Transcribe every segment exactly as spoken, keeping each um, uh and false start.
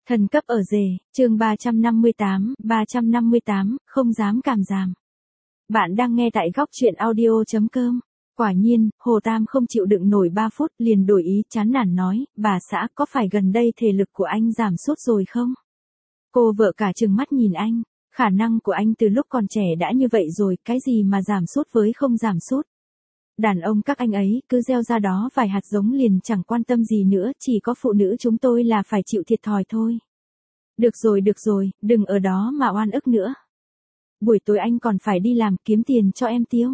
Thần cấp ở rể, chương ba trăm năm mươi tám, ba trăm năm mươi tám, không dám cảm giảm. Bạn đang nghe tại góc truyện audio chấm com. Quả nhiên, Hồ Tam không chịu đựng nổi ba phút liền đổi ý chán nản nói, bà xã có phải gần đây thể lực của anh giảm sút rồi không? Cô vợ cả trừng mắt nhìn anh, khả năng của anh từ lúc còn trẻ đã như vậy rồi, cái gì mà giảm sút với không giảm sút. Đàn ông các anh ấy cứ gieo ra đó vài hạt giống liền chẳng quan tâm gì nữa, chỉ có phụ nữ chúng tôi là phải chịu thiệt thòi thôi. Được rồi được rồi, đừng ở đó mà oan ức nữa. Buổi tối anh còn phải đi làm kiếm tiền cho em tiêu.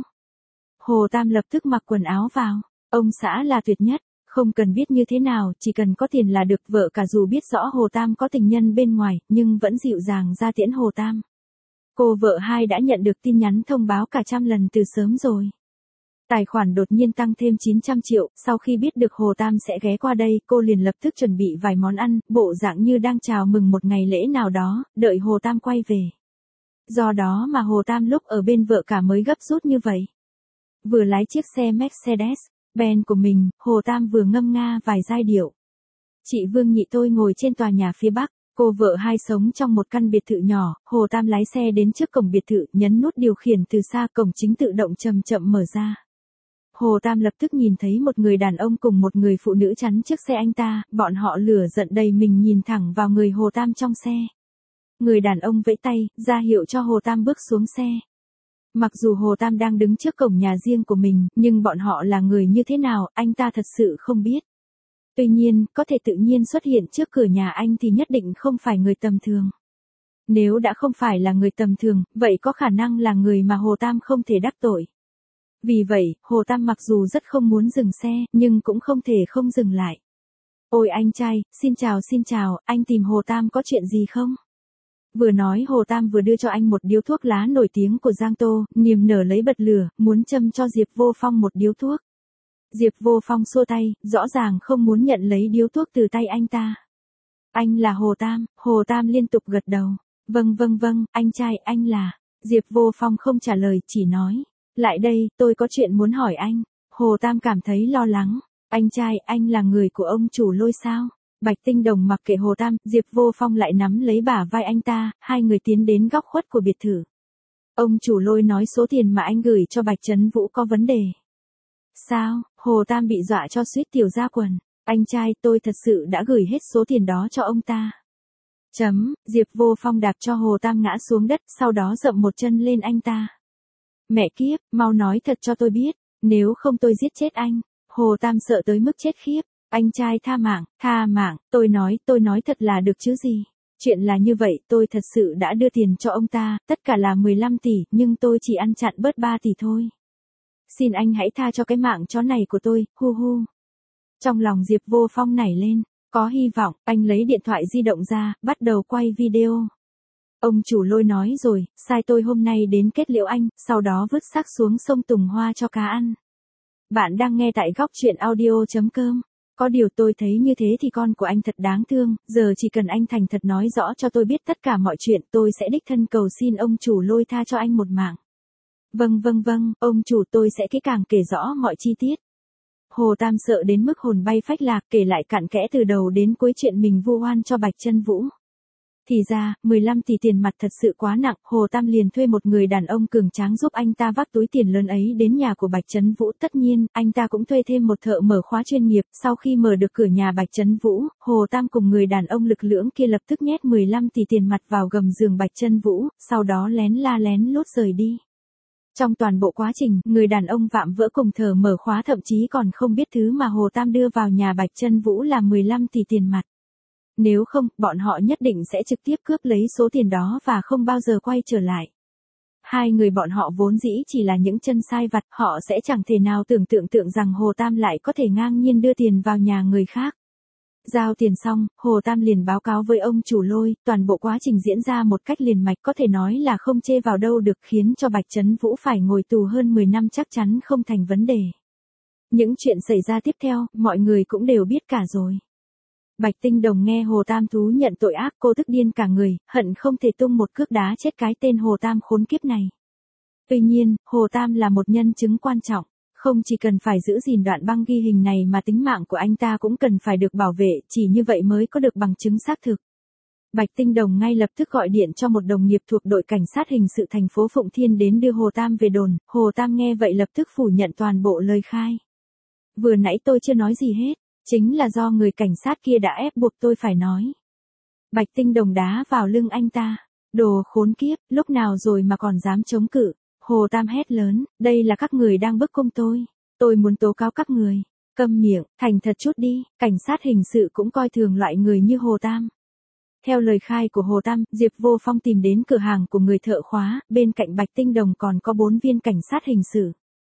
Hồ Tam lập tức mặc quần áo vào, ông xã là tuyệt nhất, không cần biết như thế nào, chỉ cần có tiền là được. Vợ cả dù biết rõ Hồ Tam có tình nhân bên ngoài, nhưng vẫn dịu dàng ra tiễn Hồ Tam. Cô vợ hai đã nhận được tin nhắn thông báo cả trăm lần từ sớm rồi. Tài khoản đột nhiên tăng thêm chín trăm triệu, sau khi biết được Hồ Tam sẽ ghé qua đây, cô liền lập tức chuẩn bị vài món ăn, bộ dạng như đang chào mừng một ngày lễ nào đó, đợi Hồ Tam quay về. Do đó mà Hồ Tam lúc ở bên vợ cả mới gấp rút như vậy. Vừa lái chiếc xe Mercedes-Benz của mình, Hồ Tam vừa ngâm nga vài giai điệu. Chị Vương Nhị tôi ngồi trên tòa nhà phía Bắc, cô vợ hai sống trong một căn biệt thự nhỏ. Hồ Tam lái xe đến trước cổng biệt thự, nhấn nút điều khiển từ xa, cổng chính tự động chậm chậm mở ra. Hồ Tam lập tức nhìn thấy một người đàn ông cùng một người phụ nữ chắn trước xe anh ta, bọn họ lửa giận đầy mình nhìn thẳng vào người Hồ Tam trong xe. Người đàn ông vẫy tay, ra hiệu cho Hồ Tam bước xuống xe. Mặc dù Hồ Tam đang đứng trước cổng nhà riêng của mình, nhưng bọn họ là người như thế nào, anh ta thật sự không biết. Tuy nhiên, có thể tự nhiên xuất hiện trước cửa nhà anh thì nhất định không phải người tầm thường. Nếu đã không phải là người tầm thường, vậy có khả năng là người mà Hồ Tam không thể đắc tội. Vì vậy, Hồ Tam mặc dù rất không muốn dừng xe, nhưng cũng không thể không dừng lại. Ôi anh trai, xin chào xin chào, anh tìm Hồ Tam có chuyện gì không? Vừa nói Hồ Tam vừa đưa cho anh một điếu thuốc lá nổi tiếng của Giang Tô, niềm nở lấy bật lửa, muốn châm cho Diệp Vô Phong một điếu thuốc. Diệp Vô Phong xua tay, rõ ràng không muốn nhận lấy điếu thuốc từ tay anh ta. Anh là Hồ Tam, Hồ Tam liên tục gật đầu. Vâng vâng vâng, anh trai, anh là. Diệp Vô Phong không trả lời, chỉ nói. Lại đây, tôi có chuyện muốn hỏi anh. Hồ Tam cảm thấy lo lắng. Anh trai, anh là người của ông chủ Lôi sao? Bạch Tinh Đồng mặc kệ Hồ Tam, Diệp Vô Phong lại nắm lấy bả vai anh ta, hai người tiến đến góc khuất của biệt thự. Ông chủ Lôi nói số tiền mà anh gửi cho Bạch Trấn Vũ có vấn đề. Sao? Hồ Tam bị dọa cho suýt tiểu ra quần. Anh trai, tôi thật sự đã gửi hết số tiền đó cho ông ta. Chấm, Diệp Vô Phong đạp cho Hồ Tam ngã xuống đất, sau đó dậm một chân lên anh ta. Mẹ kiếp, mau nói thật cho tôi biết, nếu không tôi giết chết anh. Hồ Tam sợ tới mức chết khiếp. Anh trai tha mạng, tha mạng, tôi nói, tôi nói thật là được chứ gì. Chuyện là như vậy, tôi thật sự đã đưa tiền cho ông ta, tất cả là mười lăm tỷ, nhưng tôi chỉ ăn chặn bớt ba tỷ thôi. Xin anh hãy tha cho cái mạng chó này của tôi, hu hu. Trong lòng Diệp Vô Phong nảy lên, có hy vọng, anh lấy điện thoại di động ra, bắt đầu quay video. Ông chủ Lôi nói rồi, sai tôi hôm nay đến kết liễu anh, sau đó vứt xác xuống sông Tùng Hoa cho cá ăn. Bạn đang nghe tại góc truyện audio chấm com. Có điều tôi thấy như thế thì con của anh thật đáng thương, giờ chỉ cần anh thành thật nói rõ cho tôi biết tất cả mọi chuyện, tôi sẽ đích thân cầu xin ông chủ Lôi tha cho anh một mạng. Vâng vâng vâng, ông chủ, tôi sẽ kỹ càng kể rõ mọi chi tiết. Hồ Tam sợ đến mức hồn bay phách lạc, kể lại cặn kẽ từ đầu đến cuối chuyện mình vu oan cho Bạch Trân Vũ. Thì ra, mười lăm tỷ tiền mặt thật sự quá nặng, Hồ Tam liền thuê một người đàn ông cường tráng giúp anh ta vác túi tiền lớn ấy đến nhà của Bạch Trấn Vũ. Tất nhiên, anh ta cũng thuê thêm một thợ mở khóa chuyên nghiệp. Sau khi mở được cửa nhà Bạch Trấn Vũ, Hồ Tam cùng người đàn ông lực lưỡng kia lập tức nhét mười lăm tỷ tiền mặt vào gầm giường Bạch Trấn Vũ, sau đó lén la lén lút rời đi. Trong toàn bộ quá trình, người đàn ông vạm vỡ cùng thợ mở khóa thậm chí còn không biết thứ mà Hồ Tam đưa vào nhà Bạch Trấn Vũ là mười lăm tỷ tiền mặt. Nếu không, bọn họ nhất định sẽ trực tiếp cướp lấy số tiền đó và không bao giờ quay trở lại. Hai người bọn họ vốn dĩ chỉ là những chân sai vặt, họ sẽ chẳng thể nào tưởng tượng tượng rằng Hồ Tam lại có thể ngang nhiên đưa tiền vào nhà người khác. Giao tiền xong, Hồ Tam liền báo cáo với ông chủ Lôi, toàn bộ quá trình diễn ra một cách liền mạch, có thể nói là không chê vào đâu được, khiến cho Bạch Trấn Vũ phải ngồi tù hơn mười năm chắc chắn không thành vấn đề. Những chuyện xảy ra tiếp theo, mọi người cũng đều biết cả rồi. Bạch Tinh Đồng nghe Hồ Tam thú nhận tội ác, cô tức điên cả người, hận không thể tung một cước đá chết cái tên Hồ Tam khốn kiếp này. Tuy nhiên, Hồ Tam là một nhân chứng quan trọng, không chỉ cần phải giữ gìn đoạn băng ghi hình này mà tính mạng của anh ta cũng cần phải được bảo vệ, chỉ như vậy mới có được bằng chứng xác thực. Bạch Tinh Đồng ngay lập tức gọi điện cho một đồng nghiệp thuộc đội cảnh sát hình sự thành phố Phụng Thiên đến đưa Hồ Tam về đồn, Hồ Tam nghe vậy lập tức phủ nhận toàn bộ lời khai. Vừa nãy tôi chưa nói gì hết, chính là do người cảnh sát kia đã ép buộc tôi phải nói. Bạch Tinh Đồng đá vào lưng anh ta, đồ khốn kiếp, lúc nào rồi mà còn dám chống cự. Hồ Tam hét lớn, đây là các người đang bức cung tôi, tôi muốn tố cáo các người. Câm miệng, thành thật chút đi, cảnh sát hình sự cũng coi thường loại người như Hồ Tam. Theo lời khai của Hồ Tam, Diệp Vô Phong tìm đến cửa hàng của người thợ khóa, bên cạnh Bạch Tinh Đồng còn có bốn viên cảnh sát hình sự.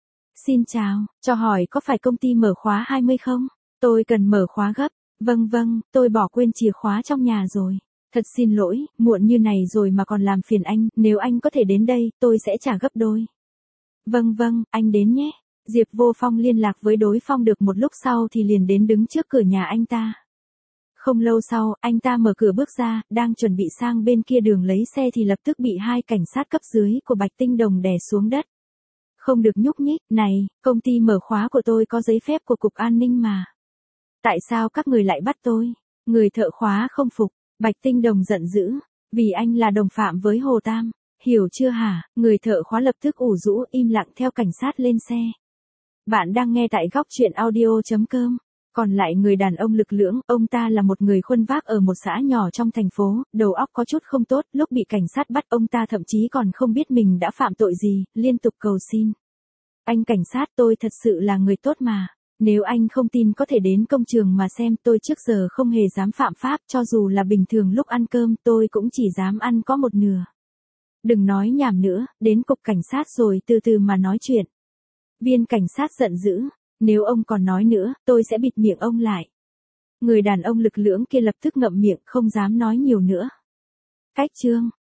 Xin chào, cho hỏi có phải công ty mở khóa hai mươi không? Tôi cần mở khóa gấp. Vâng vâng, tôi bỏ quên chìa khóa trong nhà rồi. Thật xin lỗi, muộn như này rồi mà còn làm phiền anh, nếu anh có thể đến đây, tôi sẽ trả gấp đôi. Vâng vâng, anh đến nhé. Diệp Vô Phong liên lạc với đối phương được một lúc sau thì liền đến đứng trước cửa nhà anh ta. Không lâu sau, anh ta mở cửa bước ra, đang chuẩn bị sang bên kia đường lấy xe thì lập tức bị hai cảnh sát cấp dưới của Bạch Tinh Đồng đè xuống đất. Không được nhúc nhích, này, công ty mở khóa của tôi có giấy phép của Cục An ninh mà. Tại sao các người lại bắt tôi? Người thợ khóa không phục, Bạch Tinh Đồng giận dữ, vì anh là đồng phạm với Hồ Tam, hiểu chưa hả? Người thợ khóa lập tức ủ rũ im lặng theo cảnh sát lên xe. Bạn đang nghe tại góc truyện audio chấm com. Còn lại người đàn ông lực lưỡng, ông ta là một người khuân vác ở một xã nhỏ trong thành phố, đầu óc có chút không tốt, lúc bị cảnh sát bắt ông ta thậm chí còn không biết mình đã phạm tội gì, liên tục cầu xin. Anh cảnh sát, tôi thật sự là người tốt mà. Nếu anh không tin có thể đến công trường mà xem, tôi trước giờ không hề dám phạm pháp, cho dù là bình thường lúc ăn cơm tôi cũng chỉ dám ăn có một nửa. Đừng nói nhảm nữa, đến cục cảnh sát rồi từ từ mà nói chuyện. Viên cảnh sát giận dữ, nếu ông còn nói nữa, tôi sẽ bịt miệng ông lại. Người đàn ông lực lưỡng kia lập tức ngậm miệng không dám nói nhiều nữa. Cách chương